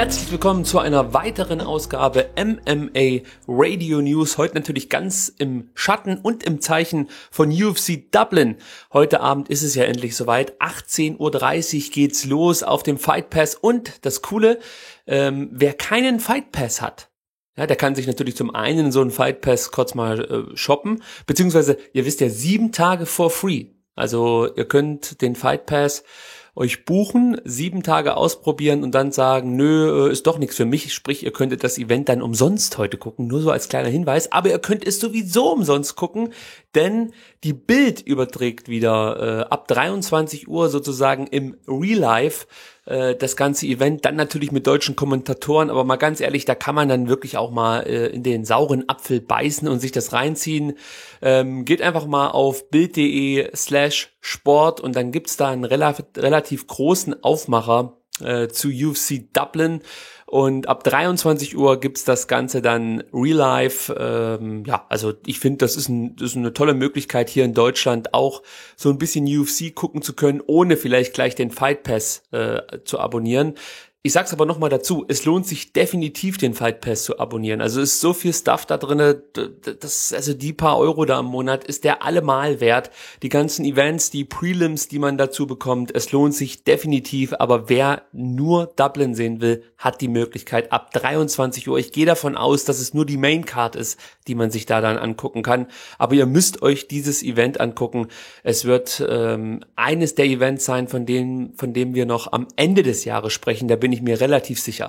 Herzlich willkommen zu einer weiteren Ausgabe MMA Radio News. Heute natürlich ganz im Schatten und im Zeichen von UFC Dublin. Heute Abend ist es ja endlich soweit. 18:30 Uhr geht's los auf dem Fight Pass. Und das Coole, wer keinen Fight Pass hat, ja, der kann sich natürlich zum einen so einen Fight Pass kurz mal shoppen. Beziehungsweise, ihr wisst ja, 7 Tage for free. Also ihr könnt den Fight Pass euch buchen, 7 Tage ausprobieren und dann sagen, nö, ist doch nichts für mich. Sprich, ihr könntet das Event dann umsonst heute gucken, nur so als kleiner Hinweis. Aber ihr könnt es sowieso umsonst gucken, denn die Bild überträgt wieder ab 23 Uhr sozusagen im Real Life das ganze Event, dann natürlich mit deutschen Kommentatoren, aber mal ganz ehrlich, da kann man dann wirklich auch mal in den sauren Apfel beißen und sich das reinziehen. Geht einfach mal auf bild.de/sport und dann gibt's da einen relativ großen Aufmacher zu UFC Dublin. Und ab 23 Uhr gibt's das Ganze dann real life. Ja, also ich finde, das ist eine tolle Möglichkeit hier in Deutschland auch so ein bisschen UFC gucken zu können, ohne vielleicht gleich den Fight Pass zu abonnieren. Ich sag's aber nochmal dazu, es lohnt sich definitiv, den Fight Pass zu abonnieren. Also ist so viel Stuff da drinne, also die paar Euro da im Monat ist der allemal wert. Die ganzen Events, die Prelims, die man dazu bekommt, es lohnt sich definitiv. Aber wer nur Dublin sehen will, hat die Möglichkeit ab 23 Uhr. Ich gehe davon aus, dass es nur die Main Card ist, die man sich da dann angucken kann. Aber ihr müsst euch dieses Event angucken. Es wird eines der Events sein, von dem wir noch am Ende des Jahres sprechen. Da bin ich mir relativ sicher.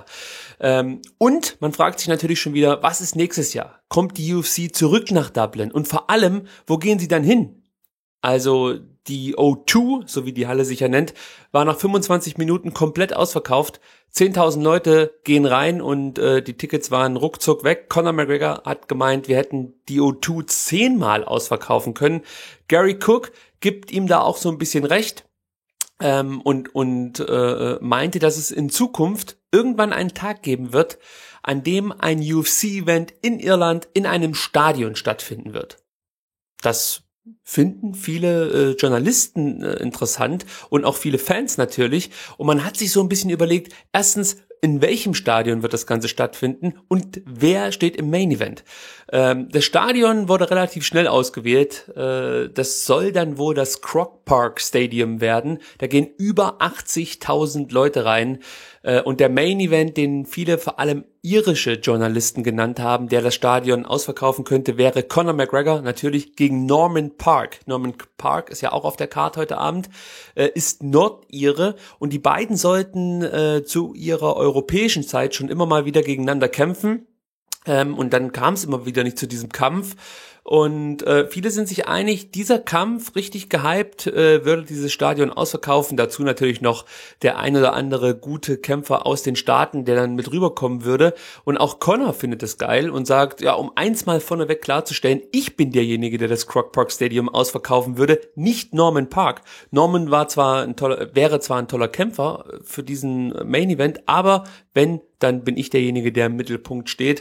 Und man fragt sich natürlich schon wieder, was ist nächstes Jahr? Kommt die UFC zurück nach Dublin? Und vor allem, wo gehen sie dann hin? Also die O2, so wie die Halle sich ja nennt, war nach 25 Minuten komplett ausverkauft. 10.000 Leute gehen rein und die Tickets waren ruckzuck weg. Conor McGregor hat gemeint, wir hätten die O2 10-mal ausverkaufen können. Gary Cook gibt ihm da auch so ein bisschen recht. Meinte, dass es in Zukunft irgendwann einen Tag geben wird, an dem ein UFC-Event in Irland in einem Stadion stattfinden wird. Das finden viele Journalisten interessant und auch viele Fans natürlich. Und man hat sich so ein bisschen überlegt, erstens, in welchem Stadion wird das Ganze stattfinden und wer steht im Main Event? Das Stadion wurde relativ schnell ausgewählt. Das soll dann wohl das Croke Park Stadium werden. Da gehen über 80.000 Leute rein. Und der Main Event, den viele vor allem irische Journalisten genannt haben, der das Stadion ausverkaufen könnte, wäre Conor McGregor natürlich gegen Norman Park. Norman Park ist ja auch auf der Karte heute Abend, ist Nordire und die beiden sollten zu ihrer europäischen Zeit schon immer mal wieder gegeneinander kämpfen. Und dann kam es immer wieder nicht zu diesem Kampf. Und viele sind sich einig, dieser Kampf, richtig gehypt, würde dieses Stadion ausverkaufen. Dazu natürlich noch der ein oder andere gute Kämpfer aus den Staaten, der dann mit rüberkommen würde. Und auch Conor findet es geil und sagt, ja, um eins mal vorneweg klarzustellen, ich bin derjenige, der das Croke Park Stadium ausverkaufen würde, nicht Norman Park. Norman wäre zwar ein toller Kämpfer für diesen Main Event, aber wenn, dann bin ich derjenige, der im Mittelpunkt steht.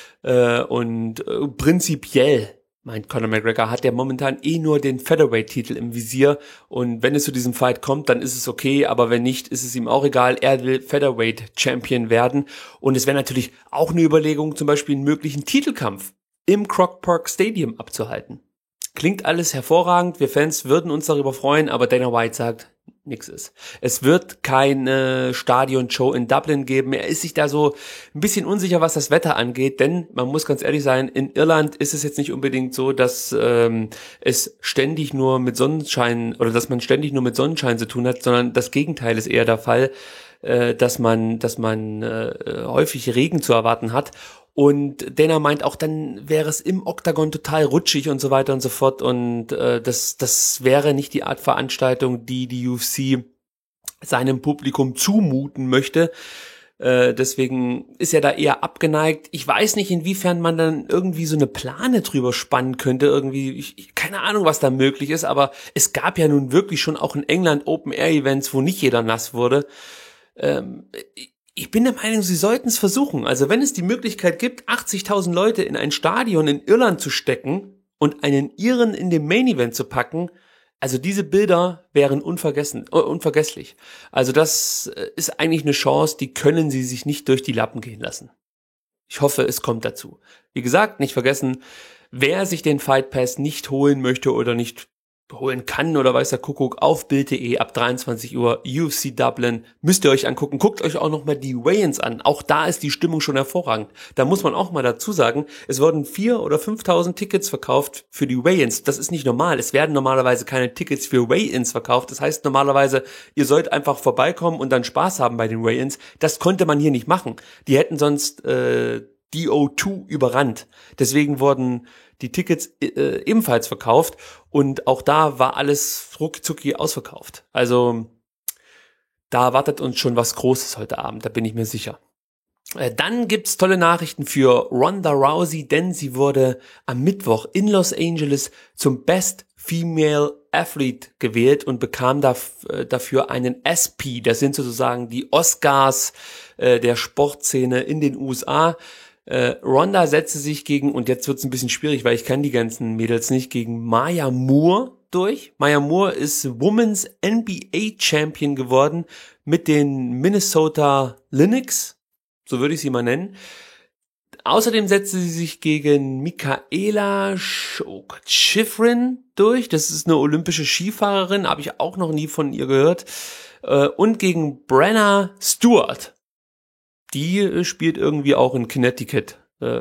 Prinzipiell, meint Conor McGregor, hat der momentan nur den Featherweight-Titel im Visier und wenn es zu diesem Fight kommt, dann ist es okay, aber wenn nicht, ist es ihm auch egal. Er will Featherweight-Champion werden und es wäre natürlich auch eine Überlegung, zum Beispiel einen möglichen Titelkampf im Croke Park Stadium abzuhalten. Klingt alles hervorragend, wir Fans würden uns darüber freuen, aber Dana White sagt, nix ist. Es wird keine Stadionshow in Dublin geben. Er ist sich da so ein bisschen unsicher, was das Wetter angeht, denn man muss ganz ehrlich sein, in Irland ist es jetzt nicht unbedingt so, dass es ständig nur mit Sonnenschein oder dass man ständig nur mit Sonnenschein zu tun hat, sondern das Gegenteil ist eher der Fall, dass man häufig Regen zu erwarten hat. Und Dana meint auch, dann wäre es im Oktagon total rutschig und so weiter und so fort. Und das wäre nicht die Art Veranstaltung, die UFC seinem Publikum zumuten möchte. Deswegen ist er da eher abgeneigt. Ich weiß nicht, inwiefern man dann irgendwie so eine Plane drüber spannen könnte. Irgendwie, keine Ahnung, was da möglich ist. Aber es gab ja nun wirklich schon auch in England Open-Air-Events, wo nicht jeder nass wurde. Ich bin der Meinung, sie sollten es versuchen. Also wenn es die Möglichkeit gibt, 80.000 Leute in ein Stadion in Irland zu stecken und einen Iren in dem Main Event zu packen, Also diese Bilder wären unvergesslich. Also das ist eigentlich eine Chance, die können sie sich nicht durch die Lappen gehen lassen. Ich hoffe, es kommt dazu. Wie gesagt, nicht vergessen, wer sich den Fight Pass nicht holen möchte oder nicht holen kann oder weiß der Kuckuck, auf Bild.de ab 23 Uhr UFC Dublin, müsst ihr euch angucken. Guckt euch auch nochmal die Weigh-ins an. Auch da ist die Stimmung schon hervorragend. Da muss man auch mal dazu sagen, es wurden 4.000 oder 5.000 Tickets verkauft für die Weigh-ins. Das ist nicht normal. Es werden normalerweise keine Tickets für Weigh-ins verkauft. Das heißt normalerweise, ihr sollt einfach vorbeikommen und dann Spaß haben bei den Weigh-ins. Das konnte man hier nicht machen. Die hätten sonst die O2 überrannt. Deswegen wurden die Tickets ebenfalls verkauft und auch da war alles ruckzucki ausverkauft. Also da erwartet uns schon was Großes heute Abend, da bin ich mir sicher. Dann gibt's tolle Nachrichten für Ronda Rousey, denn sie wurde am Mittwoch in Los Angeles zum Best Female Athlete gewählt und bekam dafür einen ESPY. Das sind sozusagen die Oscars der Sportszene in den USA. Ronda setzte sich gegen, und jetzt wird's ein bisschen schwierig, weil ich kann die ganzen Mädels nicht, gegen Maya Moore durch. Maya Moore ist Women's NBA Champion geworden mit den Minnesota Lynx, so würde ich sie mal nennen. Außerdem setzte sie sich gegen Michaela Schifrin durch. Das ist eine olympische Skifahrerin, habe ich auch noch nie von ihr gehört. Und gegen Brenna Stewart. Die spielt irgendwie auch in Connecticut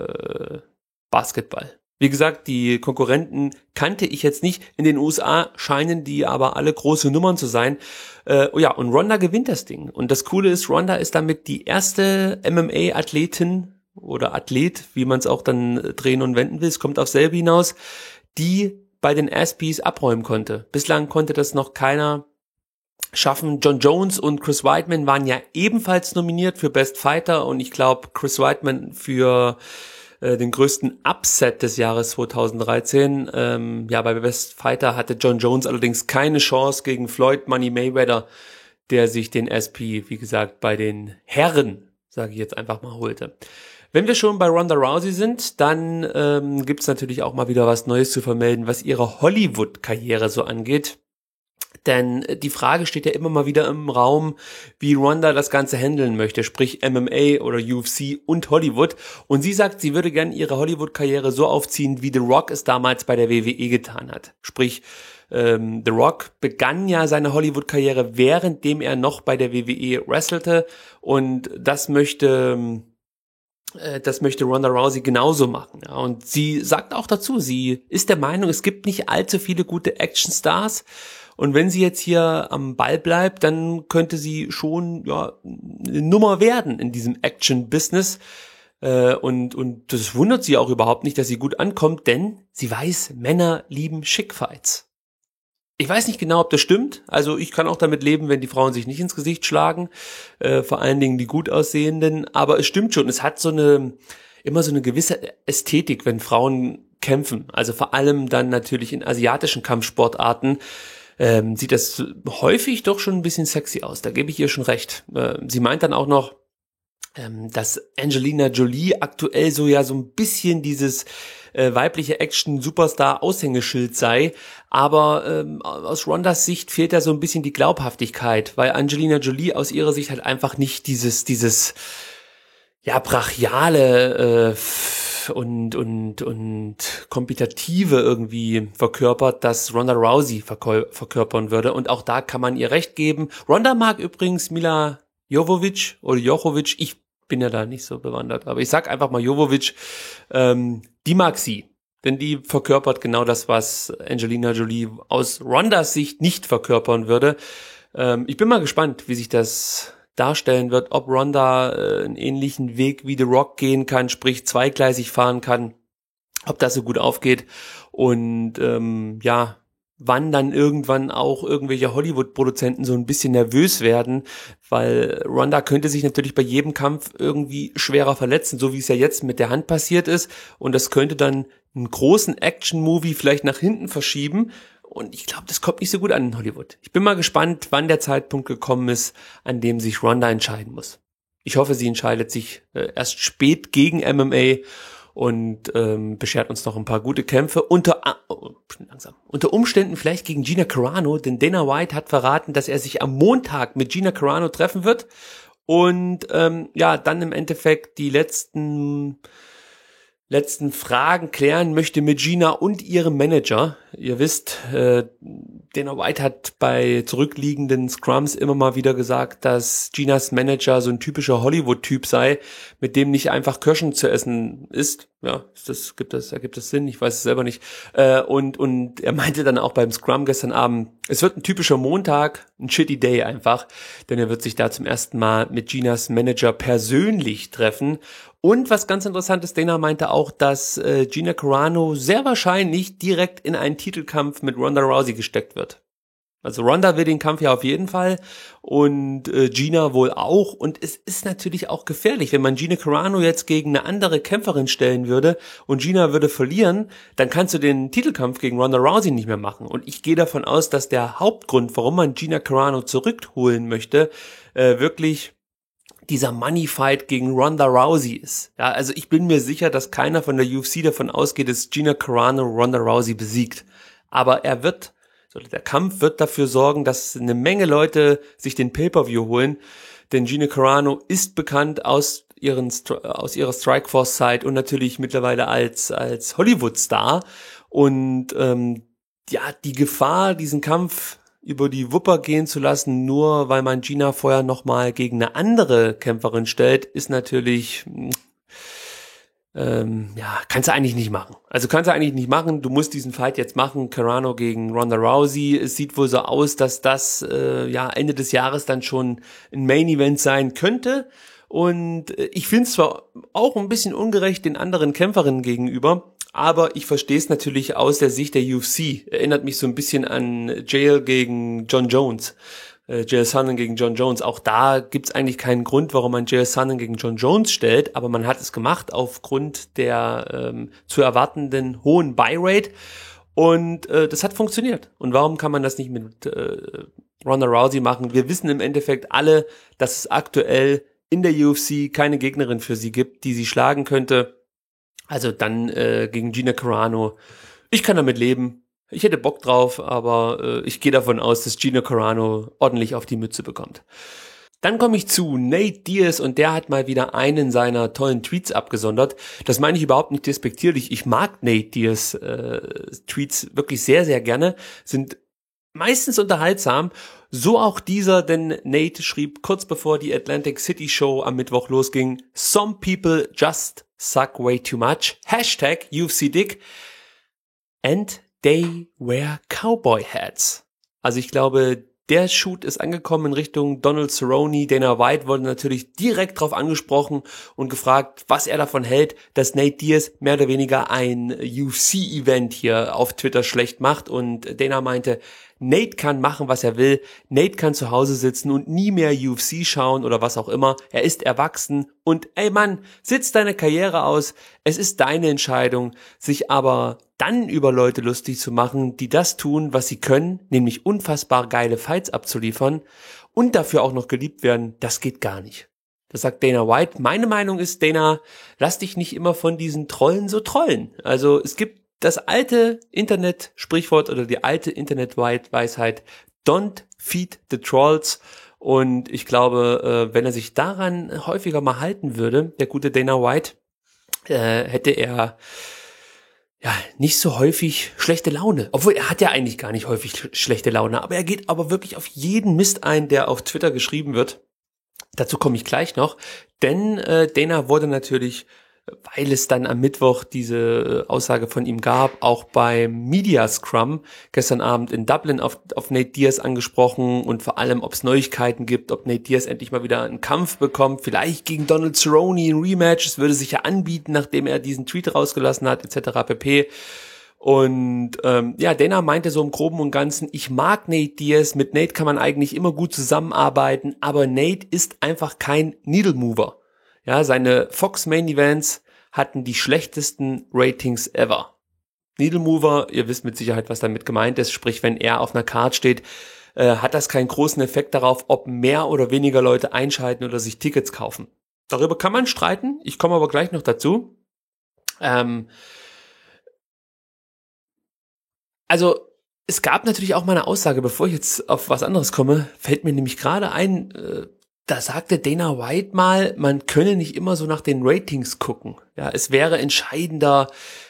Basketball. Wie gesagt, die Konkurrenten kannte ich jetzt nicht. In den USA scheinen die aber alle große Nummern zu sein. Und Ronda gewinnt das Ding. Und das Coole ist, Ronda ist damit die erste MMA-Athletin oder Athlet, wie man es auch dann drehen und wenden will, es kommt aufs selbe hinaus, die bei den ESPYs abräumen konnte. Bislang konnte das noch keiner schaffen. John Jones und Chris Weidman waren ja ebenfalls nominiert für Best Fighter und ich glaube Chris Weidman für den größten Upset des Jahres 2013. Bei Best Fighter hatte John Jones allerdings keine Chance gegen Floyd Money Mayweather, der sich den ESPY, wie gesagt, bei den Herren, sage ich jetzt einfach mal, holte. Wenn wir schon bei Ronda Rousey sind, dann gibt's natürlich auch mal wieder was Neues zu vermelden, was ihre Hollywood-Karriere so angeht. Denn die Frage steht ja immer mal wieder im Raum, wie Ronda das Ganze handeln möchte, sprich MMA oder UFC und Hollywood. Und sie sagt, sie würde gern ihre Hollywood-Karriere so aufziehen, wie The Rock es damals bei der WWE getan hat. Sprich, The Rock begann ja seine Hollywood-Karriere, währenddem er noch bei der WWE wrestelte. Und das möchte Ronda Rousey genauso machen. Ja. Und sie sagt auch dazu, sie ist der Meinung, es gibt nicht allzu viele gute Actionstars. Und wenn sie jetzt hier am Ball bleibt, dann könnte sie schon eine Nummer werden in diesem Action-Business. Und das wundert sie auch überhaupt nicht, dass sie gut ankommt, denn sie weiß, Männer lieben Schickfights. Ich weiß nicht genau, ob das stimmt. Also ich kann auch damit leben, wenn die Frauen sich nicht ins Gesicht schlagen. Vor allen Dingen die gut aussehenden. Aber es stimmt schon, es hat immer so eine gewisse Ästhetik, wenn Frauen kämpfen. Also vor allem dann natürlich in asiatischen Kampfsportarten. Sieht das häufig doch schon ein bisschen sexy aus, da gebe ich ihr schon recht. Sie meint dann auch noch, dass Angelina Jolie aktuell so ein bisschen dieses weibliche Action-Superstar-Aushängeschild sei, aber aus Rondas Sicht fehlt da so ein bisschen die Glaubhaftigkeit, weil Angelina Jolie aus ihrer Sicht halt einfach nicht dieses brachiale und kompetitive irgendwie verkörpert, das Ronda Rousey verkörpern würde. Und auch da kann man ihr recht geben. Ronda mag übrigens Mila Jovovich oder Jochowicz. Ich bin ja da nicht so bewandert, aber ich sag einfach mal Jovovich. Die mag sie, denn die verkörpert genau das, was Angelina Jolie aus Rondas Sicht nicht verkörpern würde. Ich bin mal gespannt, wie sich das darstellen wird, ob Ronda einen ähnlichen Weg wie The Rock gehen kann, sprich zweigleisig fahren kann, ob das so gut aufgeht und wann dann irgendwann auch irgendwelche Hollywood-Produzenten so ein bisschen nervös werden, weil Ronda könnte sich natürlich bei jedem Kampf irgendwie schwerer verletzen, so wie es ja jetzt mit der Hand passiert ist, und das könnte dann einen großen Action-Movie vielleicht nach hinten verschieben. Und ich glaube, das kommt nicht so gut an in Hollywood. Ich bin mal gespannt, wann der Zeitpunkt gekommen ist, an dem sich Ronda entscheiden muss. Ich hoffe, sie entscheidet sich erst spät gegen MMA und beschert uns noch ein paar gute Kämpfe. Unter Umständen vielleicht gegen Gina Carano, denn Dana White hat verraten, dass er sich am Montag mit Gina Carano treffen wird und dann im Endeffekt die letzten Fragen klären möchte mit Gina und ihrem Manager. Ihr wisst, Dana White hat bei zurückliegenden Scrums immer mal wieder gesagt, dass Ginas Manager so ein typischer Hollywood-Typ sei, mit dem nicht einfach Kirschen zu essen ist. Ja, ergibt das Sinn? Ich weiß es selber nicht. Und er meinte dann auch beim Scrum gestern Abend, es wird ein typischer Montag, ein shitty Day einfach, denn er wird sich da zum ersten Mal mit Ginas Manager persönlich treffen. Und was ganz interessant ist, Dana meinte auch, dass Gina Carano sehr wahrscheinlich direkt in einen Titelkampf mit Ronda Rousey gesteckt wird. Also Ronda will den Kampf ja auf jeden Fall und Gina wohl auch. Und es ist natürlich auch gefährlich, wenn man Gina Carano jetzt gegen eine andere Kämpferin stellen würde und Gina würde verlieren, dann kannst du den Titelkampf gegen Ronda Rousey nicht mehr machen. Und ich gehe davon aus, dass der Hauptgrund, warum man Gina Carano zurückholen möchte, wirklich dieser Money-Fight gegen Ronda Rousey ist. Ja, also ich bin mir sicher, dass keiner von der UFC davon ausgeht, dass Gina Carano Ronda Rousey besiegt. Aber der Kampf wird dafür sorgen, dass eine Menge Leute sich den Pay-Per-View holen, denn Gina Carano ist bekannt aus ihrer Strikeforce-Zeit und natürlich mittlerweile als Hollywood-Star. Und die Gefahr, diesen Kampf über die Wupper gehen zu lassen, nur weil man Gina vorher nochmal gegen eine andere Kämpferin stellt, ist natürlich, kannst du eigentlich nicht machen. Du musst diesen Fight jetzt machen, Carano gegen Ronda Rousey. Es sieht wohl so aus, dass das Ende des Jahres dann schon ein Main-Event sein könnte. Und ich finde es zwar auch ein bisschen ungerecht den anderen Kämpferinnen gegenüber, aber ich verstehe es natürlich aus der Sicht der UFC. Erinnert mich so ein bisschen an Jail gegen John Jones. Jail Sonnen gegen John Jones. Auch da gibt's eigentlich keinen Grund, warum man Jail Sonnen gegen John Jones stellt, aber man hat es gemacht aufgrund der zu erwartenden hohen Buy-Rate und das hat funktioniert. Und warum kann man das nicht mit Ronda Rousey machen? Wir wissen im Endeffekt alle, dass es aktuell in der UFC keine Gegnerin für sie gibt, die sie schlagen könnte. Also dann gegen Gina Carano. Ich kann damit leben. Ich hätte Bock drauf, aber ich gehe davon aus, dass Gina Carano ordentlich auf die Mütze bekommt. Dann komme ich zu Nate Diaz und der hat mal wieder einen seiner tollen Tweets abgesondert. Das meine ich überhaupt nicht despektierlich. Ich mag Nate Diaz Tweets wirklich sehr, sehr gerne. Sind meistens unterhaltsam. So auch dieser, denn Nate schrieb kurz bevor die Atlantic City Show am Mittwoch losging, "Some people just suck way too much. #UFCDick. And they wear cowboy hats." Also ich glaube, der Shoot ist angekommen in Richtung Donald Cerrone. Dana White wurde natürlich direkt drauf angesprochen und gefragt, was er davon hält, dass Nate Diaz mehr oder weniger ein UFC-Event hier auf Twitter schlecht macht. Und Dana meinte, Nate kann machen, was er will. Nate kann zu Hause sitzen und nie mehr UFC schauen oder was auch immer. Er ist erwachsen und ey Mann, sitz deine Karriere aus. Es ist deine Entscheidung, sich aber dann über Leute lustig zu machen, die das tun, was sie können, nämlich unfassbar geile Fights abzuliefern und dafür auch noch geliebt werden. Das geht gar nicht. Das sagt Dana White. Meine Meinung ist, Dana, lass dich nicht immer von diesen Trollen so trollen. Also es gibt das alte Internet-Sprichwort oder die alte Internet-Weisheit, don't feed the trolls. Und ich glaube, wenn er sich daran häufiger mal halten würde, der gute Dana White, hätte er nicht so häufig schlechte Laune. Obwohl, er hat ja eigentlich gar nicht häufig schlechte Laune, aber er geht aber wirklich auf jeden Mist ein, der auf Twitter geschrieben wird. Dazu komme ich gleich noch, denn Dana wurde natürlich, weil es dann am Mittwoch diese Aussage von ihm gab, auch beim Media Scrum gestern Abend in Dublin auf Nate Diaz angesprochen und vor allem, ob es Neuigkeiten gibt, ob Nate Diaz endlich mal wieder einen Kampf bekommt, vielleicht gegen Donald Cerrone ein Rematch, es würde sich ja anbieten, nachdem er diesen Tweet rausgelassen hat, etc. pp. Und Dana meinte so im Groben und Ganzen, ich mag Nate Diaz, mit Nate kann man eigentlich immer gut zusammenarbeiten, aber Nate ist einfach kein Needle Mover. Ja, seine Fox Main Events hatten die schlechtesten Ratings ever. Needle Mover, ihr wisst mit Sicherheit, was damit gemeint ist, sprich, wenn er auf einer Card steht, hat das keinen großen Effekt darauf, ob mehr oder weniger Leute einschalten oder sich Tickets kaufen. Darüber kann man streiten, ich komme aber gleich noch dazu. Also es gab natürlich auch mal eine Aussage, bevor ich jetzt auf was anderes komme, fällt mir nämlich gerade ein, da sagte Dana White mal, man könne nicht immer so nach den Ratings gucken. Ja, es wäre entscheidender,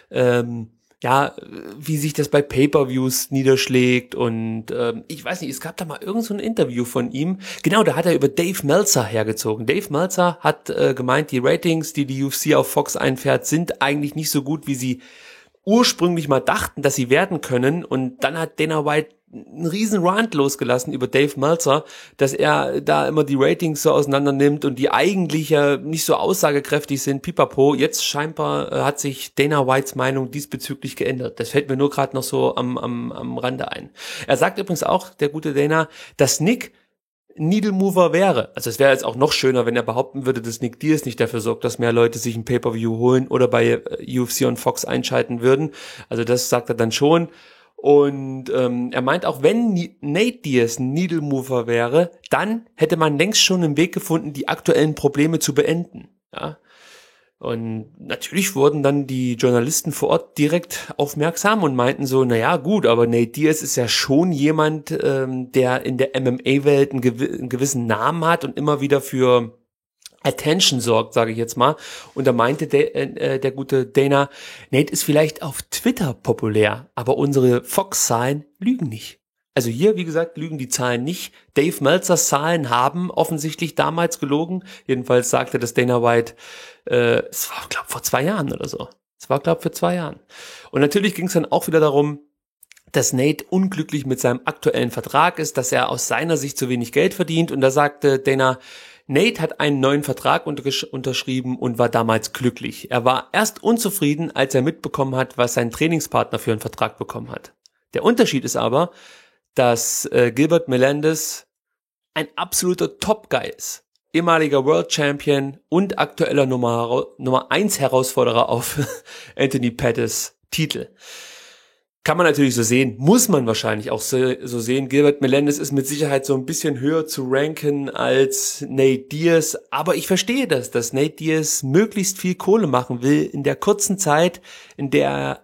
wie sich das bei Pay-per-Views niederschlägt und ich weiß nicht, es gab da mal irgend so ein Interview von ihm. Genau, da hat er über Dave Meltzer hergezogen. Dave Meltzer hat gemeint, die Ratings, die UFC auf Fox einfährt, sind eigentlich nicht so gut, wie sie ursprünglich mal dachten, dass sie werden können, und dann hat Dana White einen riesen Rant losgelassen über Dave Meltzer, dass er da immer die Ratings so auseinander nimmt und die eigentlich ja nicht so aussagekräftig sind, pipapo. Jetzt scheinbar hat sich Dana Whites Meinung diesbezüglich geändert. Das fällt mir nur gerade noch so am Rande ein. Er sagt übrigens auch, der gute Dana, dass Nick Needle Mover wäre. Also es wäre jetzt auch noch schöner, wenn er behaupten würde, dass Nick Diaz nicht dafür sorgt, dass mehr Leute sich ein Pay-per-View holen oder bei UFC und Fox einschalten würden. Also das sagt er dann schon. Und er meint auch, wenn Nate Diaz ein Needle Mover wäre, dann hätte man längst schon einen Weg gefunden, die aktuellen Probleme zu beenden. Ja. Und natürlich wurden dann die Journalisten vor Ort direkt aufmerksam und meinten so, naja gut, aber Nate Diaz ist ja schon jemand, der in der MMA-Welt einen gewissen Namen hat und immer wieder für Attention sorgt, sage ich jetzt mal. Und da meinte der gute Dana, Nate ist vielleicht auf Twitter populär, aber unsere Fox-Zahlen lügen nicht. Also hier, wie gesagt, lügen die Zahlen nicht. Dave Meltzers Zahlen haben offensichtlich damals gelogen. Jedenfalls sagte das Dana White, es war, glaube ich, vor 2 Jahren oder so. Es war, glaube ich, vor 2 Jahren. Und natürlich ging es dann auch wieder darum, dass Nate unglücklich mit seinem aktuellen Vertrag ist, dass er aus seiner Sicht zu wenig Geld verdient. Und da sagte Dana, Nate hat einen neuen Vertrag unterschrieben und war damals glücklich. Er war erst unzufrieden, als er mitbekommen hat, was sein Trainingspartner für einen Vertrag bekommen hat. Der Unterschied ist aber, dass Gilbert Melendez ein absoluter Top-Guy ist. Ehemaliger World Champion und aktueller Nummer 1 Herausforderer auf Anthony Pettis Titel. Kann man natürlich so sehen, muss man wahrscheinlich auch so sehen. Gilbert Melendez ist mit Sicherheit so ein bisschen höher zu ranken als Nate Diaz, aber ich verstehe das, dass Nate Diaz möglichst viel Kohle machen will in der kurzen Zeit, in der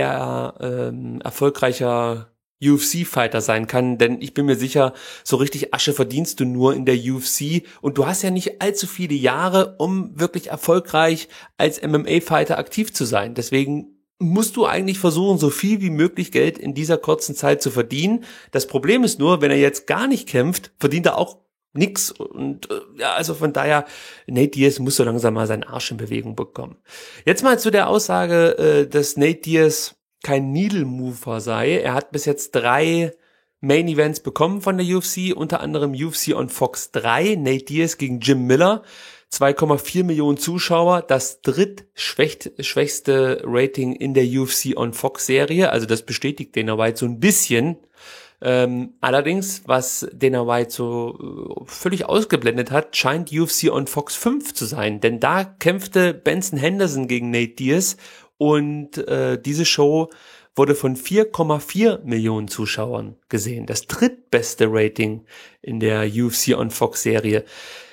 erfolgreicher UFC-Fighter sein kann, denn ich bin mir sicher, so richtig Asche verdienst du nur in der UFC und du hast ja nicht allzu viele Jahre, um wirklich erfolgreich als MMA-Fighter aktiv zu sein. Deswegen musst du eigentlich versuchen, so viel wie möglich Geld in dieser kurzen Zeit zu verdienen. Das Problem ist nur, wenn er jetzt gar nicht kämpft, verdient er auch nix. Und also von daher, Nate Diaz muss so langsam mal seinen Arsch in Bewegung bekommen. Jetzt mal zu der Aussage, dass Nate Diaz kein Needle Mover sei. Er hat bis jetzt 3 Main Events bekommen von der UFC, unter anderem UFC on Fox 3, Nate Diaz gegen Jim Miller. 2,4 Millionen Zuschauer, das drittschwächste Rating in der UFC on Fox Serie, also das bestätigt Dana White so ein bisschen. Allerdings, was Dana White so völlig ausgeblendet hat, scheint UFC on Fox 5 zu sein, denn da kämpfte Benson Henderson gegen Nate Diaz und diese Show wurde von 4,4 Millionen Zuschauern gesehen, das drittbeste Rating in der UFC on Fox Serie.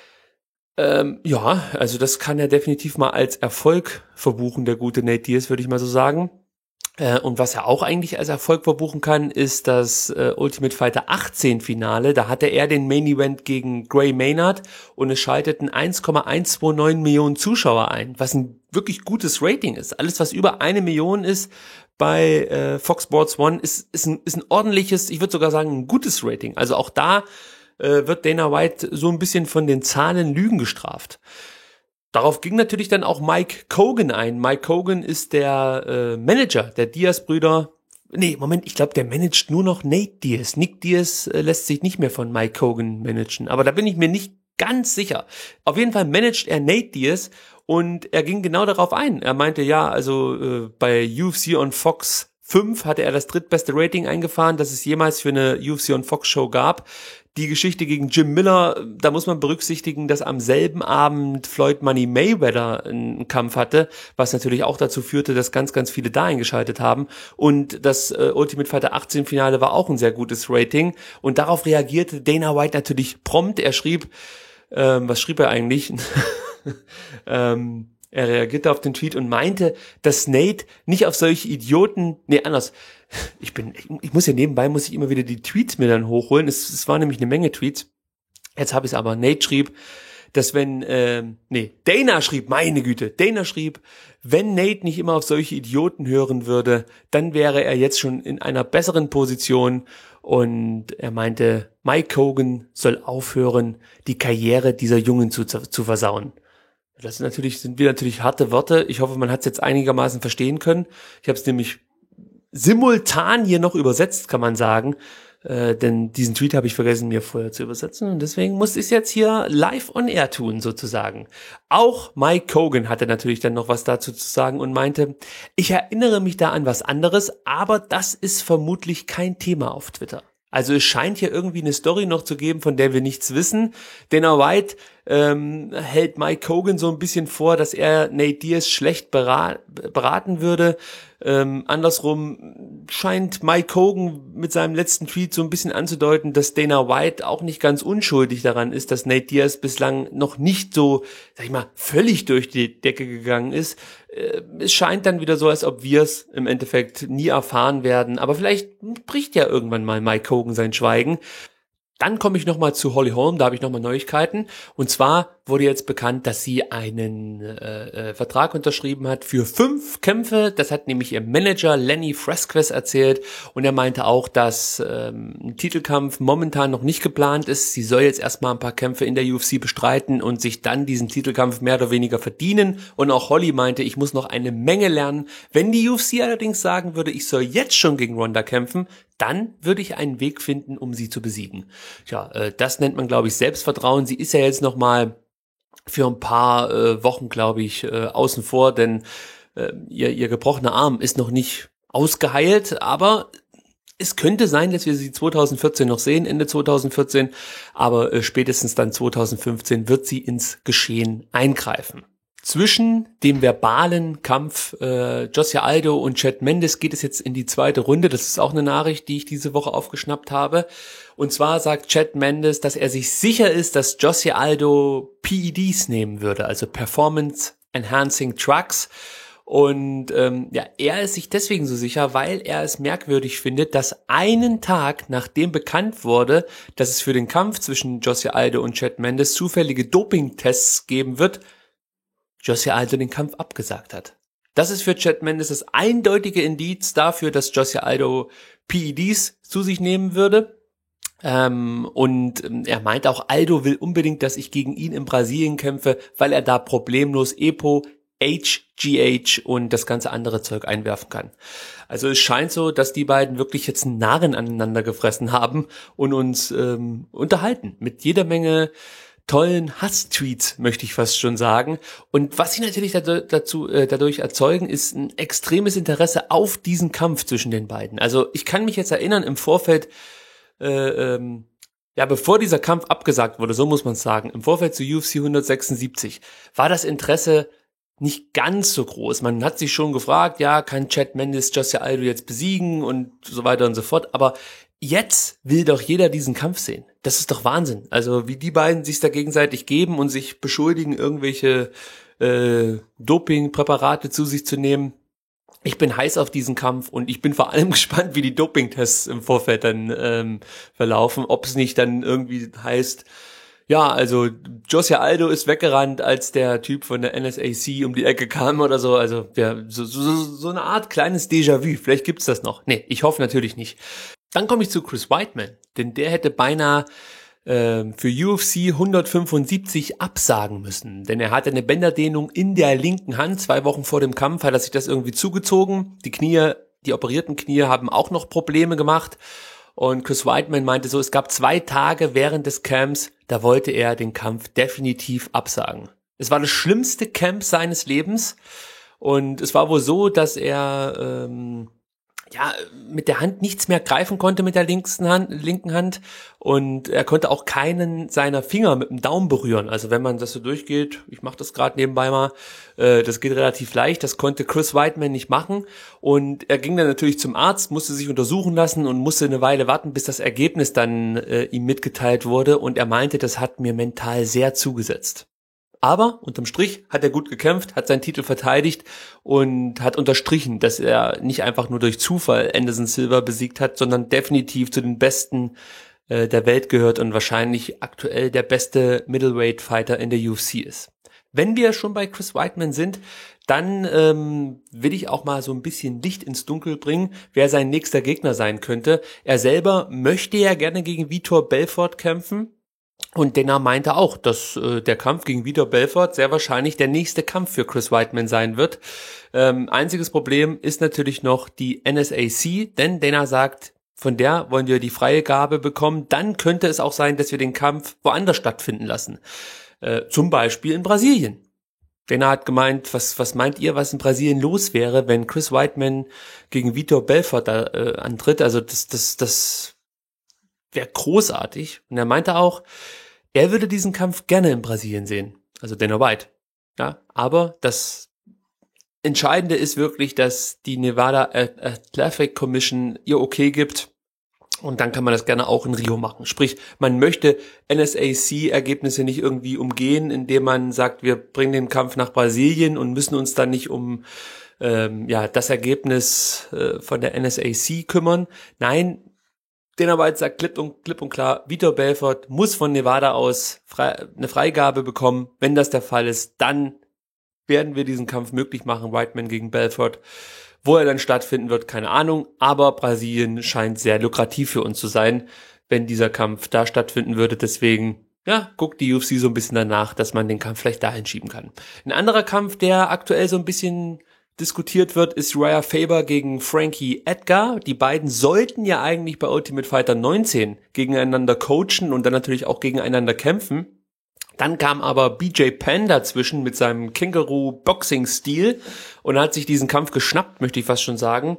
Ja, also das kann er definitiv mal als Erfolg verbuchen, der gute Nate Diaz, würde ich mal so sagen. Und was er auch eigentlich als Erfolg verbuchen kann, ist das Ultimate Fighter 18 Finale. Da hatte er den Main Event gegen Gray Maynard und es schalteten 1,129 Millionen Zuschauer ein, was ein wirklich gutes Rating ist. Alles, was über 1 Million ist bei Fox Sports 1, ist ein ordentliches, ich würde sogar sagen, ein gutes Rating. Also auch da wird Dana White so ein bisschen von den Zahlen Lügen gestraft. Darauf ging natürlich dann auch Mike Cogan ein. Mike Cogan ist der Manager der Diaz-Brüder. Nee, Moment, ich glaube, der managt nur noch Nate Diaz. Nick Diaz lässt sich nicht mehr von Mike Cogan managen. Aber da bin ich mir nicht ganz sicher. Auf jeden Fall managt er Nate Diaz und er ging genau darauf ein. Er meinte, ja, also bei UFC on Fox 5 hatte er das drittbeste Rating eingefahren, das es jemals für eine UFC on Fox Show gab. Die Geschichte gegen Jim Miller, da muss man berücksichtigen, dass am selben Abend Floyd Money Mayweather einen Kampf hatte, was natürlich auch dazu führte, dass ganz, ganz viele da eingeschaltet haben. Und das Ultimate Fighter 18 Finale war auch ein sehr gutes Rating. Und darauf reagierte Dana White natürlich prompt. Er schrieb, was schrieb er eigentlich? Er reagierte auf den Tweet und meinte, dass Nate nicht auf solche Idioten, anders. Ich muss ja nebenbei, muss ich immer wieder die Tweets mir dann hochholen. Es war nämlich eine Menge Tweets. Jetzt habe ich es aber. Nate schrieb, dass Dana schrieb, meine Güte, Dana schrieb, wenn Nate nicht immer auf solche Idioten hören würde, dann wäre er jetzt schon in einer besseren Position. Und er meinte, Mike Hogan soll aufhören, die Karriere dieser Jungen zu versauen. Sind wieder harte Worte. Ich hoffe, man hat es jetzt einigermaßen verstehen können. Ich habe es nämlich simultan hier noch übersetzt, kann man sagen. Denn diesen Tweet habe ich vergessen, mir vorher zu übersetzen. Und deswegen muss ich es jetzt hier live on air tun, sozusagen. Auch Mike Hogan hatte natürlich dann noch was dazu zu sagen und meinte, ich erinnere mich da an was anderes, aber das ist vermutlich kein Thema auf Twitter. Also es scheint hier irgendwie eine Story noch zu geben, von der wir nichts wissen. Dana White hält Mike Hogan so ein bisschen vor, dass er Nate Diaz schlecht beraten würde. Andersrum scheint Mike Hogan mit seinem letzten Tweet so ein bisschen anzudeuten, dass Dana White auch nicht ganz unschuldig daran ist, dass Nate Diaz bislang noch nicht so, völlig durch die Decke gegangen ist. Es scheint dann wieder so, als ob wir es im Endeffekt nie erfahren werden. Aber vielleicht bricht ja irgendwann mal Mike Hogan sein Schweigen. Dann komme ich nochmal zu Holly Holm, da habe ich nochmal Neuigkeiten. Und zwar wurde jetzt bekannt, dass sie einen Vertrag unterschrieben hat für 5 Kämpfe. Das hat nämlich ihr Manager Lenny Fresquez erzählt. Und er meinte auch, dass ein Titelkampf momentan noch nicht geplant ist. Sie soll jetzt erstmal ein paar Kämpfe in der UFC bestreiten und sich dann diesen Titelkampf mehr oder weniger verdienen. Und auch Holly meinte, ich muss noch eine Menge lernen. Wenn die UFC allerdings sagen würde, ich soll jetzt schon gegen Ronda kämpfen, dann würde ich einen Weg finden, um sie zu besiegen. Tja, das nennt man, glaube ich, Selbstvertrauen. Sie ist ja jetzt noch mal für ein paar Wochen, glaube ich, außen vor, denn ihr gebrochener Arm ist noch nicht ausgeheilt, aber es könnte sein, dass wir sie 2014 noch sehen, Ende 2014, aber spätestens dann 2015 wird sie ins Geschehen eingreifen. Zwischen dem verbalen Kampf José Aldo und Chad Mendes geht es jetzt in die zweite Runde. Das ist auch eine Nachricht, die ich diese Woche aufgeschnappt habe. Und zwar sagt Chad Mendes, dass er sich sicher ist, dass José Aldo PEDs nehmen würde, also Performance Enhancing Drugs. Und er ist sich deswegen so sicher, weil er es merkwürdig findet, dass einen Tag nachdem bekannt wurde, dass es für den Kampf zwischen José Aldo und Chad Mendes zufällige Dopingtests geben wird, José Aldo den Kampf abgesagt hat. Das ist für Chad Mendes das eindeutige Indiz dafür, dass José Aldo PEDs zu sich nehmen würde. Und er meint auch, Aldo will unbedingt, dass ich gegen ihn in Brasilien kämpfe, weil er da problemlos EPO, HGH und das ganze andere Zeug einwerfen kann. Also es scheint so, dass die beiden wirklich jetzt einen Narren aneinander gefressen haben und uns unterhalten mit jeder Menge tollen Hass-Tweets, möchte ich fast schon sagen. Und was sie natürlich dadurch erzeugen, ist ein extremes Interesse auf diesen Kampf zwischen den beiden. Also ich kann mich jetzt erinnern, im Vorfeld, bevor dieser Kampf abgesagt wurde, so muss man es sagen, im Vorfeld zu UFC 176, war das Interesse nicht ganz so groß. Man hat sich schon gefragt, kann Chad Mendes José Aldo jetzt besiegen und so weiter und so fort, aber jetzt will doch jeder diesen Kampf sehen. Das ist doch Wahnsinn. Also wie die beiden sich da gegenseitig geben und sich beschuldigen, irgendwelche Dopingpräparate zu sich zu nehmen. Ich bin heiß auf diesen Kampf und ich bin vor allem gespannt, wie die Dopingtests im Vorfeld dann verlaufen. Ob es nicht dann irgendwie heißt, also José Aldo ist weggerannt, als der Typ von der NSAC um die Ecke kam oder so. Also so eine Art kleines Déjà-vu. Vielleicht gibt's das noch. Nee, ich hoffe natürlich nicht. Dann komme ich zu Chris Weidman, denn der hätte beinahe für UFC 175 absagen müssen, denn er hatte eine Bänderdehnung in der linken Hand. 2 Wochen vor dem Kampf hat er sich das irgendwie zugezogen. Die operierten Knie haben auch noch Probleme gemacht. Und Chris Weidman meinte so, es gab 2 Tage während des Camps, da wollte er den Kampf definitiv absagen. Es war das schlimmste Camp seines Lebens und es war wohl so, dass er mit der Hand nichts mehr greifen konnte mit der linken Hand und er konnte auch keinen seiner Finger mit dem Daumen berühren. Also wenn man das so durchgeht, ich mache das gerade nebenbei mal, das geht relativ leicht, das konnte Chris Weidman nicht machen und er ging dann natürlich zum Arzt, musste sich untersuchen lassen und musste eine Weile warten, bis das Ergebnis dann ihm mitgeteilt wurde und er meinte, das hat mir mental sehr zugesetzt. Aber unterm Strich hat er gut gekämpft, hat seinen Titel verteidigt und hat unterstrichen, dass er nicht einfach nur durch Zufall Anderson Silva besiegt hat, sondern definitiv zu den Besten der Welt gehört und wahrscheinlich aktuell der beste Middleweight-Fighter in der UFC ist. Wenn wir schon bei Chris Weidman sind, dann will ich auch mal so ein bisschen Licht ins Dunkel bringen, wer sein nächster Gegner sein könnte. Er selber möchte ja gerne gegen Vitor Belfort kämpfen. Und Dana meinte auch, dass der Kampf gegen Vitor Belfort sehr wahrscheinlich der nächste Kampf für Chris Weidman sein wird. Einziges Problem ist natürlich noch die NSAC, denn Dana sagt, von der wollen wir die freie Gabe bekommen. Dann könnte es auch sein, dass wir den Kampf woanders stattfinden lassen. Zum Beispiel in Brasilien. Dana hat gemeint, was meint ihr, was in Brasilien los wäre, wenn Chris Weidman gegen Vitor Belfort da antritt? Also das wäre großartig. Und er meinte auch, er würde diesen Kampf gerne in Brasilien sehen. Also Dana White. Ja, aber das Entscheidende ist wirklich, dass die Nevada Athletic Commission ihr okay gibt. Und dann kann man das gerne auch in Rio machen. Sprich, man möchte NSAC-Ergebnisse nicht irgendwie umgehen, indem man sagt, wir bringen den Kampf nach Brasilien und müssen uns dann nicht um das Ergebnis von der NSAC kümmern. Nein, Dana White sagt klipp und klar, Vitor Belfort muss von Nevada aus eine Freigabe bekommen. Wenn das der Fall ist, dann werden wir diesen Kampf möglich machen, Weidman gegen Belfort. Wo er dann stattfinden wird, keine Ahnung, aber Brasilien scheint sehr lukrativ für uns zu sein, wenn dieser Kampf da stattfinden würde. Deswegen, guckt die UFC so ein bisschen danach, dass man den Kampf vielleicht dahin schieben kann. Ein anderer Kampf, der aktuell so ein bisschen diskutiert wird, ist Uriah Faber gegen Frankie Edgar. Die beiden sollten ja eigentlich bei Ultimate Fighter 19 gegeneinander coachen und dann natürlich auch gegeneinander kämpfen. Dann kam aber BJ Penn dazwischen mit seinem Känguru-Boxing-Stil und hat sich diesen Kampf geschnappt, möchte ich fast schon sagen.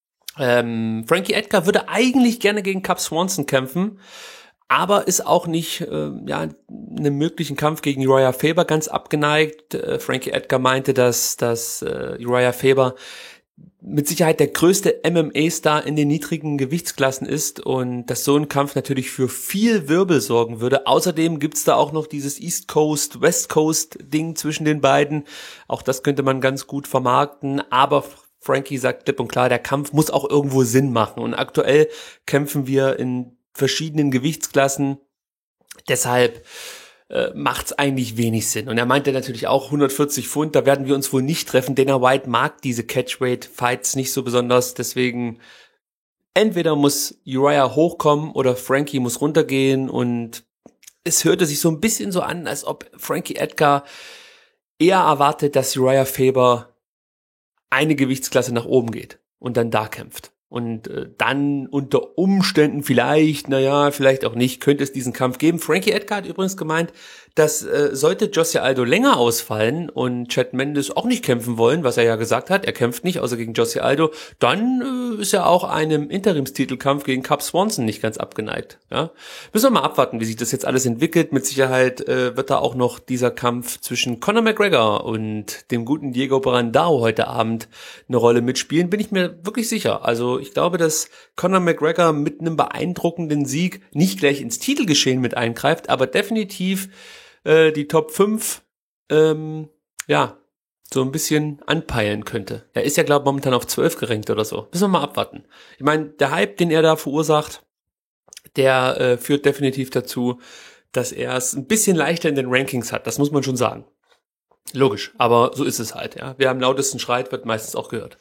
Frankie Edgar würde eigentlich gerne gegen Cub Swanson kämpfen, aber ist auch nicht einem möglichen Kampf gegen Uriah Faber ganz abgeneigt. Frankie Edgar meinte, dass Uriah Faber mit Sicherheit der größte MMA-Star in den niedrigen Gewichtsklassen ist und dass so ein Kampf natürlich für viel Wirbel sorgen würde. Außerdem gibt's da auch noch dieses East Coast, West Coast Ding zwischen den beiden. Auch das könnte man ganz gut vermarkten, aber Frankie sagt klipp und klar, der Kampf muss auch irgendwo Sinn machen und aktuell kämpfen wir in verschiedenen Gewichtsklassen. Deshalb macht's eigentlich wenig Sinn. Und er meinte natürlich auch 140 Pfund, da werden wir uns wohl nicht treffen. Dana White mag diese Catchweight-Fights nicht so besonders, deswegen entweder muss Uriah hochkommen oder Frankie muss runtergehen und es hörte sich so ein bisschen so an, als ob Frankie Edgar eher erwartet, dass Uriah Faber eine Gewichtsklasse nach oben geht und dann da kämpft. Und dann unter Umständen vielleicht auch nicht, könnte es diesen Kampf geben. Frankie Edgar hat übrigens gemeint, dass sollte José Aldo länger ausfallen und Chad Mendes auch nicht kämpfen wollen, was er ja gesagt hat, er kämpft nicht, außer gegen José Aldo, dann ist er auch einem Interimstitelkampf gegen Cub Swanson nicht ganz abgeneigt. Ja? Müssen wir mal abwarten, wie sich das jetzt alles entwickelt. Mit Sicherheit wird da auch noch dieser Kampf zwischen Conor McGregor und dem guten Diego Brandao heute Abend eine Rolle mitspielen, bin ich mir wirklich sicher. Also ich glaube, dass Conor McGregor mit einem beeindruckenden Sieg nicht gleich ins Titelgeschehen mit eingreift, aber definitiv die Top 5 so ein bisschen anpeilen könnte. Er ist ja, glaube ich, momentan auf 12 gerankt oder so. Müssen wir mal abwarten. Ich meine, der Hype, den er da verursacht, der führt definitiv dazu, dass er es ein bisschen leichter in den Rankings hat. Das muss man schon sagen. Logisch, aber so ist es halt. Ja, wer am lautesten schreit, wird meistens auch gehört.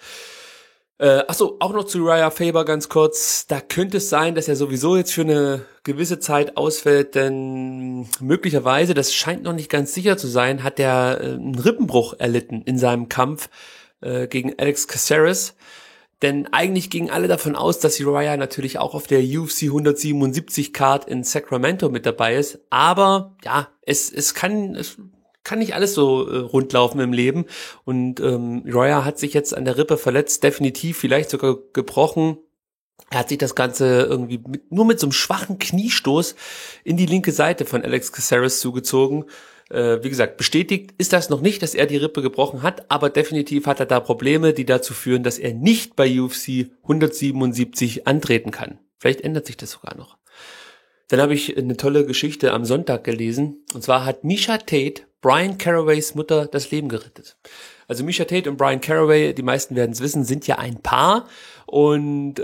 Auch noch zu Uriah Faber ganz kurz. Da könnte es sein, dass er sowieso jetzt für eine gewisse Zeit ausfällt, denn möglicherweise, das scheint noch nicht ganz sicher zu sein, hat er einen Rippenbruch erlitten in seinem Kampf gegen Alex Caceres. Denn eigentlich gingen alle davon aus, dass Uriah natürlich auch auf der UFC 177 Card in Sacramento mit dabei ist. Aber ja, es kann nicht alles so rund laufen im Leben. Und Uriah hat sich jetzt an der Rippe verletzt, definitiv, vielleicht sogar gebrochen. Er hat sich das Ganze irgendwie nur mit so einem schwachen Kniestoß in die linke Seite von Alex Caceres zugezogen. Wie gesagt, bestätigt ist das noch nicht, dass er die Rippe gebrochen hat, aber definitiv hat er da Probleme, die dazu führen, dass er nicht bei UFC 177 antreten kann. Vielleicht ändert sich das sogar noch. Dann habe ich eine tolle Geschichte am Sonntag gelesen. Und zwar hat Miesha Tate Bryan Carraways Mutter das Leben gerettet. Also Miesha Tate und Bryan Carraway, die meisten werden es wissen, sind ja ein Paar. Und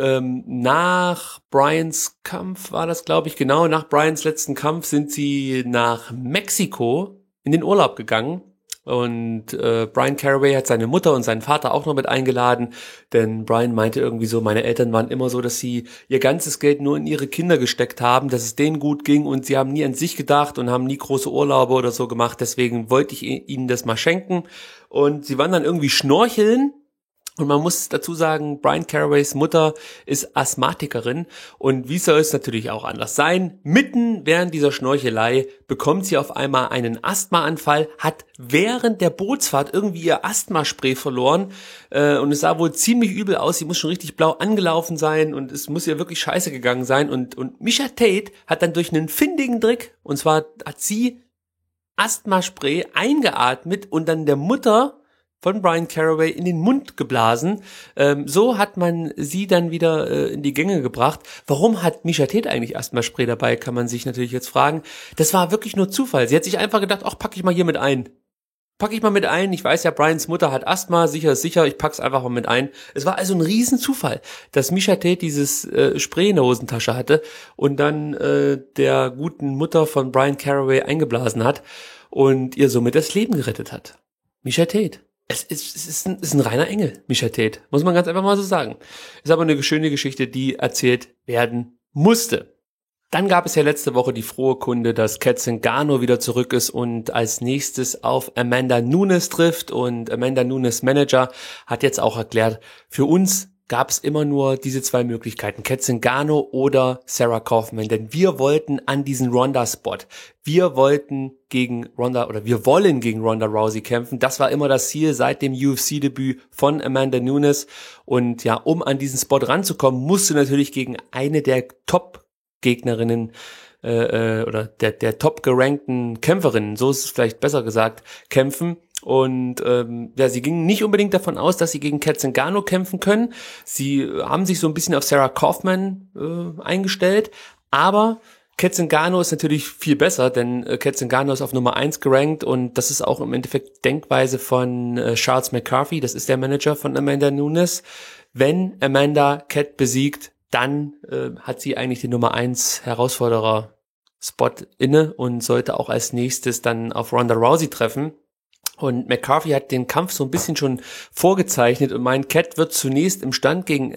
nach Bryans Kampf war das, glaube ich, genau, nach Bryans letzten Kampf sind sie nach Mexiko in den Urlaub gegangen. Und Bryan Carraway hat seine Mutter und seinen Vater auch noch mit eingeladen, denn Bryan meinte irgendwie so, meine Eltern waren immer so, dass sie ihr ganzes Geld nur in ihre Kinder gesteckt haben, dass es denen gut ging und sie haben nie an sich gedacht und haben nie große Urlaube oder so gemacht, deswegen wollte ich ihnen das mal schenken. Und sie waren dann irgendwie schnorcheln. Und man muss dazu sagen, Bryan Carraways Mutter ist Asthmatikerin und wie soll es natürlich auch anders sein? Mitten während dieser Schnorchelei bekommt sie auf einmal einen Asthmaanfall, hat während der Bootsfahrt irgendwie ihr Asthmaspray verloren und es sah wohl ziemlich übel aus. Sie muss schon richtig blau angelaufen sein und es muss ihr wirklich scheiße gegangen sein. Und Miesha Tate hat dann durch einen findigen Trick, und zwar hat sie Asthmaspray eingeatmet und dann der Mutter von Bryan Carraway in den Mund geblasen. So hat man sie dann wieder in die Gänge gebracht. Warum hat Miesha Tate eigentlich Asthmaspray dabei, kann man sich natürlich jetzt fragen. Das war wirklich nur Zufall. Sie hat sich einfach gedacht, ach, packe ich mal hier mit ein. Ich weiß ja, Bryans Mutter hat Asthma, sicher ist sicher, ich pack's einfach mal mit ein. Es war also ein Riesenzufall, dass Miesha Tate dieses Spray in der Hosentasche hatte und dann der guten Mutter von Bryan Carraway eingeblasen hat und ihr somit das Leben gerettet hat. Miesha Tate. Es ist ein reiner Engel, Miesha Tate, muss man ganz einfach mal so sagen. Ist aber eine schöne Geschichte, die erzählt werden musste. Dann gab es ja letzte Woche die frohe Kunde, dass Kat Zingano wieder zurück ist und als nächstes auf Amanda Nunes trifft. Und Amanda Nunes Manager hat jetzt auch erklärt, für uns gab es immer nur diese zwei Möglichkeiten, Kat Zingano oder Sarah Kaufman, denn wir wollten an diesen Ronda-Spot. Wir wollen gegen Ronda Rousey kämpfen. Das war immer das Ziel seit dem UFC-Debüt von Amanda Nunes. Und ja, um an diesen Spot ranzukommen, musste natürlich gegen eine der Top-Gegnerinnen oder der top gerankten Kämpferinnen, so ist es vielleicht besser gesagt, kämpfen. Und sie gingen nicht unbedingt davon aus, dass sie gegen Kat Zingano kämpfen können. Sie haben sich so ein bisschen auf Sarah Kaufman eingestellt, aber Kat Zingano ist natürlich viel besser, denn Kat Zingano ist auf Nummer 1 gerankt und das ist auch im Endeffekt Denkweise von Charles McCarthy, das ist der Manager von Amanda Nunes. Wenn Amanda Kat besiegt, dann hat sie eigentlich den Nummer 1 Herausforderer-Spot inne und sollte auch als nächstes dann auf Ronda Rousey treffen. Und McCarthy hat den Kampf so ein bisschen schon vorgezeichnet und meint, Kat wird es zunächst im Stand gegen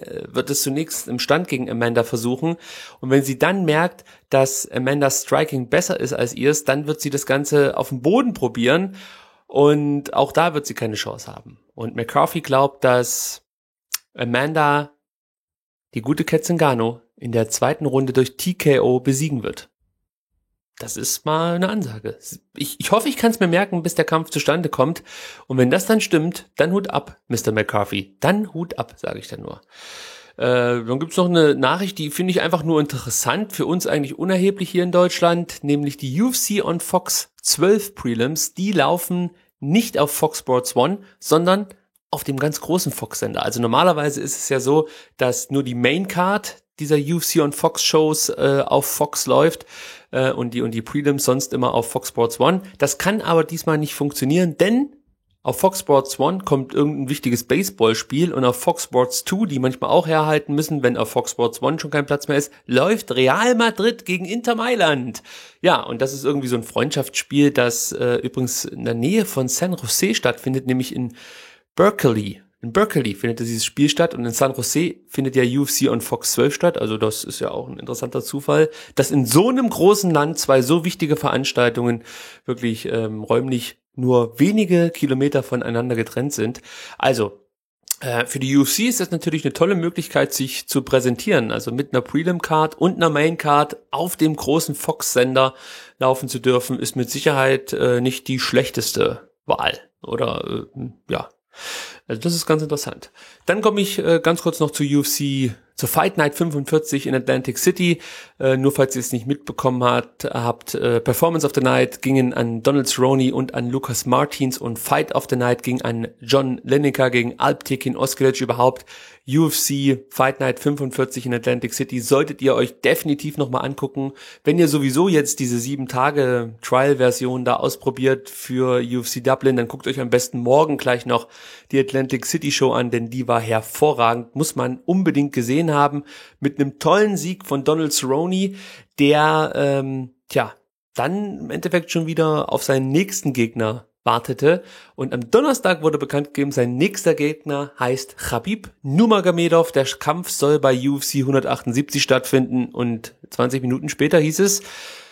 Amanda versuchen. Und wenn sie dann merkt, dass Amandas Striking besser ist als ihrs, dann wird sie das Ganze auf dem Boden probieren. Und auch da wird sie keine Chance haben. Und McCarthy glaubt, dass Amanda die gute Kat Zingano in der zweiten Runde durch TKO besiegen wird. Das ist mal eine Ansage. Ich hoffe, ich kann es mir merken, bis der Kampf zustande kommt. Und wenn das dann stimmt, dann Hut ab, Mr. McCarthy. Dann Hut ab, sage ich dann nur. Dann gibt's noch eine Nachricht, die finde ich einfach nur interessant, für uns eigentlich unerheblich hier in Deutschland, nämlich die UFC on Fox 12 Prelims. Die laufen nicht auf Fox Sports 1, sondern auf dem ganz großen Fox-Sender. Also normalerweise ist es ja so, dass nur die Main-Card dieser UFC on Fox Shows auf Fox läuft und die Prelims sonst immer auf Fox Sports 1. Das kann aber diesmal nicht funktionieren, denn auf Fox Sports 1 kommt irgendein wichtiges Baseballspiel und auf Fox Sports 2, die manchmal auch herhalten müssen, wenn auf Fox Sports 1 schon kein Platz mehr ist, läuft Real Madrid gegen Inter Mailand. Ja, und das ist irgendwie so ein Freundschaftsspiel, das übrigens in der Nähe von San Jose stattfindet, nämlich in Berkeley. In Berkeley findet dieses Spiel statt und in San Jose findet ja UFC on Fox 12 statt. Also das ist ja auch ein interessanter Zufall, dass in so einem großen Land zwei so wichtige Veranstaltungen wirklich räumlich nur wenige Kilometer voneinander getrennt sind. Also für die UFC ist das natürlich eine tolle Möglichkeit, sich zu präsentieren. Also mit einer Prelim-Card und einer Main-Card auf dem großen Fox-Sender laufen zu dürfen, ist mit Sicherheit nicht die schlechteste Wahl. Oder ja. Also das ist ganz interessant. Dann komme ich ganz kurz noch zu UFC, zur Fight Night 45 in Atlantic City. Nur falls ihr es nicht mitbekommen habt, Performance of the Night gingen an Donald Cerrone und an Lucas Martins und Fight of the Night ging an John Lineker gegen Alptekin Oskilic. Überhaupt UFC Fight Night 45 in Atlantic City solltet ihr euch definitiv nochmal angucken. Wenn ihr sowieso jetzt diese 7 Tage Trial-Version da ausprobiert für UFC Dublin, dann guckt euch am besten morgen gleich noch die Atlantic City Show an, denn die war hervorragend, muss man unbedingt gesehen haben, mit einem tollen Sieg von Donald Cerrone, der dann im Endeffekt schon wieder auf seinen nächsten Gegner wartete. Und am Donnerstag wurde bekannt gegeben, sein nächster Gegner heißt Khabib Nurmagomedov. Der Kampf soll bei UFC 178 stattfinden und 20 Minuten später hieß es,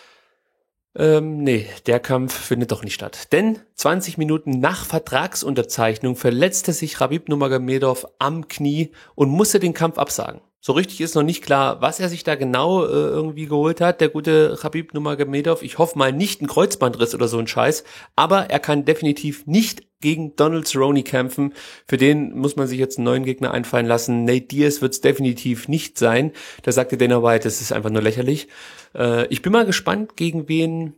der Kampf findet doch nicht statt. Denn 20 Minuten nach Vertragsunterzeichnung verletzte sich Khabib Nurmagomedov am Knie und musste den Kampf absagen. So richtig ist noch nicht klar, was er sich da genau irgendwie geholt hat, der gute Khabib Nurmagomedov. Ich hoffe mal nicht ein Kreuzbandriss oder so ein Scheiß, aber er kann definitiv nicht gegen Donald Cerrone kämpfen. Für den muss man sich jetzt einen neuen Gegner einfallen lassen. Nate Diaz wird es definitiv nicht sein. Da sagte Dana White, das ist einfach nur lächerlich. Ich bin mal gespannt, gegen wen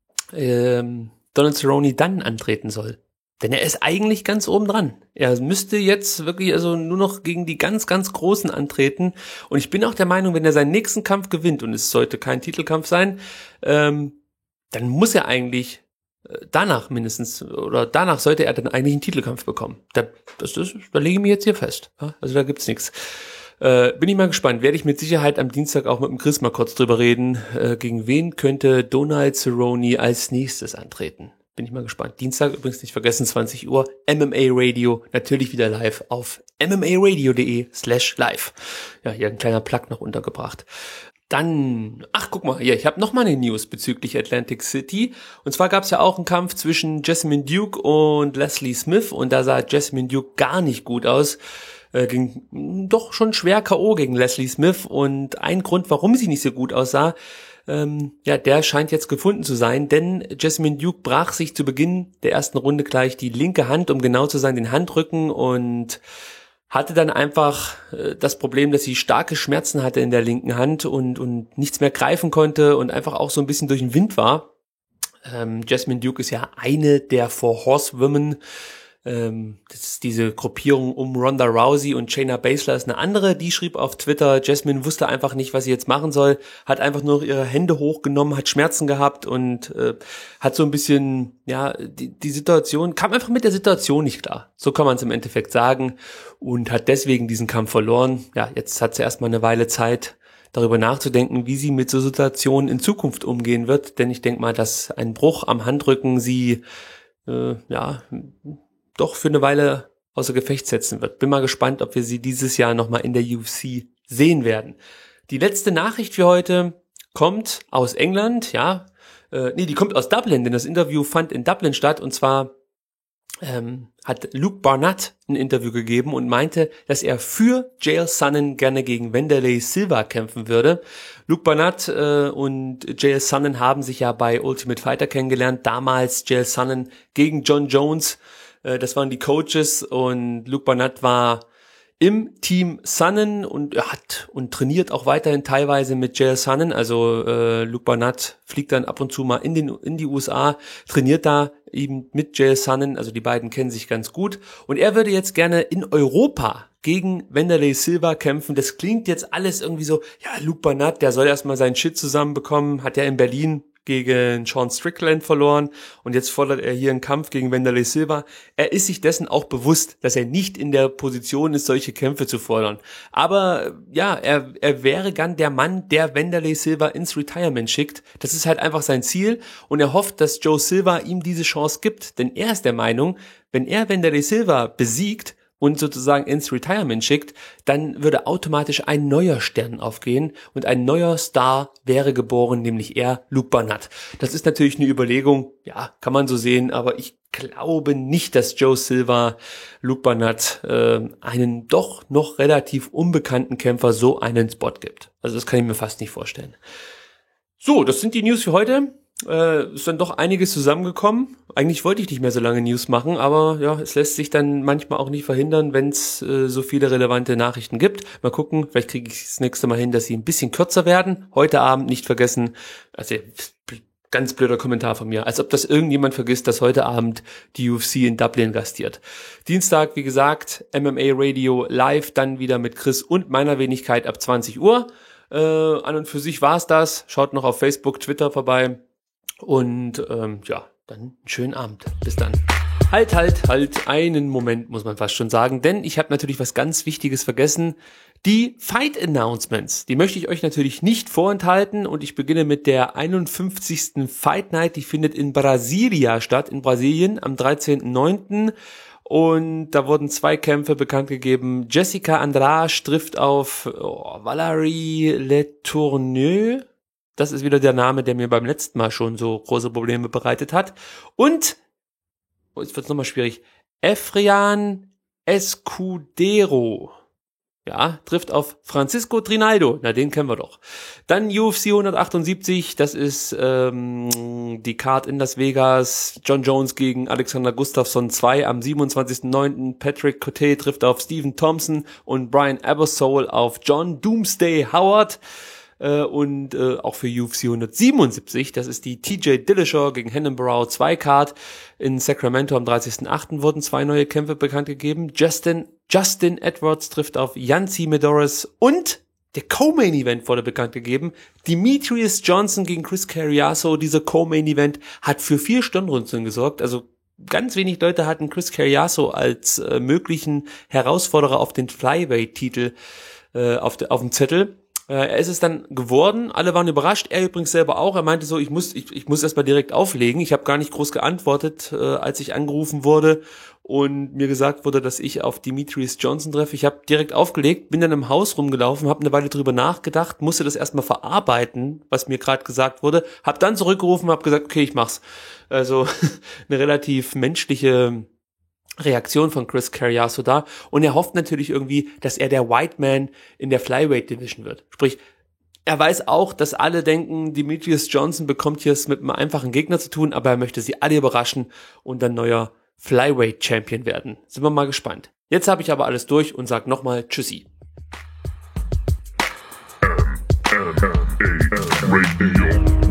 Donald Cerrone dann antreten soll. Denn er ist eigentlich ganz oben dran. Er müsste jetzt wirklich also nur noch gegen die ganz, ganz Großen antreten. Und ich bin auch der Meinung, wenn er seinen nächsten Kampf gewinnt, und es sollte kein Titelkampf sein, dann muss er eigentlich danach sollte er dann eigentlich einen Titelkampf bekommen. Da lege ich mich jetzt hier fest. Also da gibt's nichts. Bin ich mal gespannt. Werde ich mit Sicherheit am Dienstag auch mit dem Chris mal kurz drüber reden. Gegen wen könnte Donald Cerrone als nächstes antreten? Bin ich mal gespannt. Dienstag übrigens nicht vergessen, 20 Uhr, MMA Radio, natürlich wieder live auf mmaradio.de/live. Ja, hier ein kleiner Plug noch untergebracht. Dann, guck mal, hier, ich habe noch mal eine News bezüglich Atlantic City. Und zwar gab es ja auch einen Kampf zwischen Jessamyn Duke und Leslie Smith. Und da sah Jessamyn Duke gar nicht gut aus. Ging doch schon schwer K.O. gegen Leslie Smith. Und ein Grund, warum sie nicht so gut aussah, der scheint jetzt gefunden zu sein, denn Jessamyn Duke brach sich zu Beginn der ersten Runde gleich die linke Hand, um genau zu sein, den Handrücken, und hatte dann einfach das Problem, dass sie starke Schmerzen hatte in der linken Hand und nichts mehr greifen konnte und einfach auch so ein bisschen durch den Wind war. Jessamyn Duke ist ja eine der Four Horsewomen. Das ist diese Gruppierung um Ronda Rousey, und Shayna Baszler ist eine andere, die schrieb auf Twitter, Jessamyn wusste einfach nicht, was sie jetzt machen soll, hat einfach nur ihre Hände hochgenommen, hat Schmerzen gehabt und hat so ein bisschen, die Situation, kam einfach mit der Situation nicht klar. So kann man es im Endeffekt sagen, und hat deswegen diesen Kampf verloren. Ja, jetzt hat sie erstmal eine Weile Zeit, darüber nachzudenken, wie sie mit so Situationen in Zukunft umgehen wird, denn ich denke mal, dass ein Bruch am Handrücken sie, doch für eine Weile außer Gefecht setzen wird. Bin mal gespannt, ob wir sie dieses Jahr nochmal in der UFC sehen werden. Die letzte Nachricht für heute kommt aus England, die kommt aus Dublin, denn das Interview fand in Dublin statt, und zwar hat Luke Barnett ein Interview gegeben und meinte, dass er für Chael Sonnen gerne gegen Wanderlei Silva kämpfen würde. Luke Barnett und Chael Sonnen haben sich ja bei Ultimate Fighter kennengelernt, damals Chael Sonnen gegen John Jones. Das waren die Coaches, und Luke Barnett war im Team Sonnen und trainiert auch weiterhin teilweise mit Chael Sonnen. Also Luke Barnett fliegt dann ab und zu mal in die USA, trainiert da eben mit Chael Sonnen. Also die beiden kennen sich ganz gut. Und er würde jetzt gerne in Europa gegen Wanderlei Silva kämpfen. Das klingt jetzt alles irgendwie so, Luke Barnett, der soll erstmal seinen Shit zusammenbekommen, hat ja in Berlin gegen Sean Strickland verloren, und jetzt fordert er hier einen Kampf gegen Wanderlei Silva. Er ist sich dessen auch bewusst, dass er nicht in der Position ist, solche Kämpfe zu fordern. Aber er wäre gern der Mann, der Wanderlei Silva ins Retirement schickt. Das ist halt einfach sein Ziel, und er hofft, dass Joe Silva ihm diese Chance gibt, denn er ist der Meinung, wenn er Wanderlei Silva besiegt und sozusagen ins Retirement schickt, dann würde automatisch ein neuer Stern aufgehen und ein neuer Star wäre geboren, nämlich er, Luke Barnett. Das ist natürlich eine Überlegung, kann man so sehen, aber ich glaube nicht, dass Joe Silva Luke Barnett einen doch noch relativ unbekannten Kämpfer so einen Spot gibt. Also das kann ich mir fast nicht vorstellen. So, das sind die News für heute. ist dann doch einiges zusammengekommen. Eigentlich wollte ich nicht mehr so lange News machen, aber ja, es lässt sich dann manchmal auch nicht verhindern, wenn es so viele relevante Nachrichten gibt. Mal gucken, vielleicht kriege ich das nächste Mal hin, dass sie ein bisschen kürzer werden. Heute Abend nicht vergessen, also ganz blöder Kommentar von mir, als ob das irgendjemand vergisst, dass heute Abend die UFC in Dublin gastiert. Dienstag, wie gesagt, MMA Radio live, dann wieder mit Chris und meiner Wenigkeit ab 20 Uhr. An und für sich war's das. Schaut noch auf Facebook, Twitter vorbei. Und ja, dann einen schönen Abend. Bis dann. Halt, einen Moment muss man fast schon sagen, denn ich habe natürlich was ganz Wichtiges vergessen. Die Fight Announcements, die möchte ich euch natürlich nicht vorenthalten und ich beginne mit der 51. Fight Night, die findet in Brasilia statt, in Brasilien am 13.09. Und da wurden 2 Kämpfe bekannt gegeben. Jessica Andrade trifft auf Valerie Letourneau. Das ist wieder der Name, der mir beim letzten Mal schon so große Probleme bereitet hat. Und, jetzt wird's nochmal schwierig, Efrian Escudero. Ja, trifft auf Francisco Trinaldo. Na, den kennen wir doch. Dann UFC 178, das ist die Card in Las Vegas. John Jones gegen Alexander Gustafsson 2 am 27.09. Patrick Cote trifft auf Stephen Thompson und Brian Ebersole auf John Doomsday Howard. Und auch für UFC 177, das ist die TJ Dillashaw gegen Henan Barrow 2 Card. In Sacramento am 30.08. wurden 2 neue Kämpfe bekannt gegeben. Justin Edwards trifft auf Yancy Medeiros und der Co-Main-Event wurde bekannt gegeben. Demetrius Johnson gegen Chris Carriazo. Dieser Co-Main-Event hat für 4 Stirnrunzeln gesorgt. Also ganz wenig Leute hatten Chris Carriazo als möglichen Herausforderer auf den Flyweight-Titel auf dem Zettel. Er ist es dann geworden, alle waren überrascht, er übrigens selber auch, er meinte so, ich muss erstmal direkt auflegen, ich habe gar nicht groß geantwortet, als ich angerufen wurde und mir gesagt wurde, dass ich auf Demetrius Johnson treffe. Ich habe direkt aufgelegt, bin dann im Haus rumgelaufen, habe eine Weile drüber nachgedacht, musste das erstmal verarbeiten, was mir gerade gesagt wurde, habe dann zurückgerufen, habe gesagt, okay, ich mach's. Also eine relativ menschliche Reaktion von Chris Carriazo da und er hofft natürlich irgendwie, dass er der White Man in der Flyweight Division wird. Sprich, er weiß auch, dass alle denken, Demetrius Johnson bekommt hier es mit einem einfachen Gegner zu tun, aber er möchte sie alle überraschen und dann neuer Flyweight Champion werden. Sind wir mal gespannt. Jetzt habe ich aber alles durch und sag nochmal Tschüssi. MMA Radio.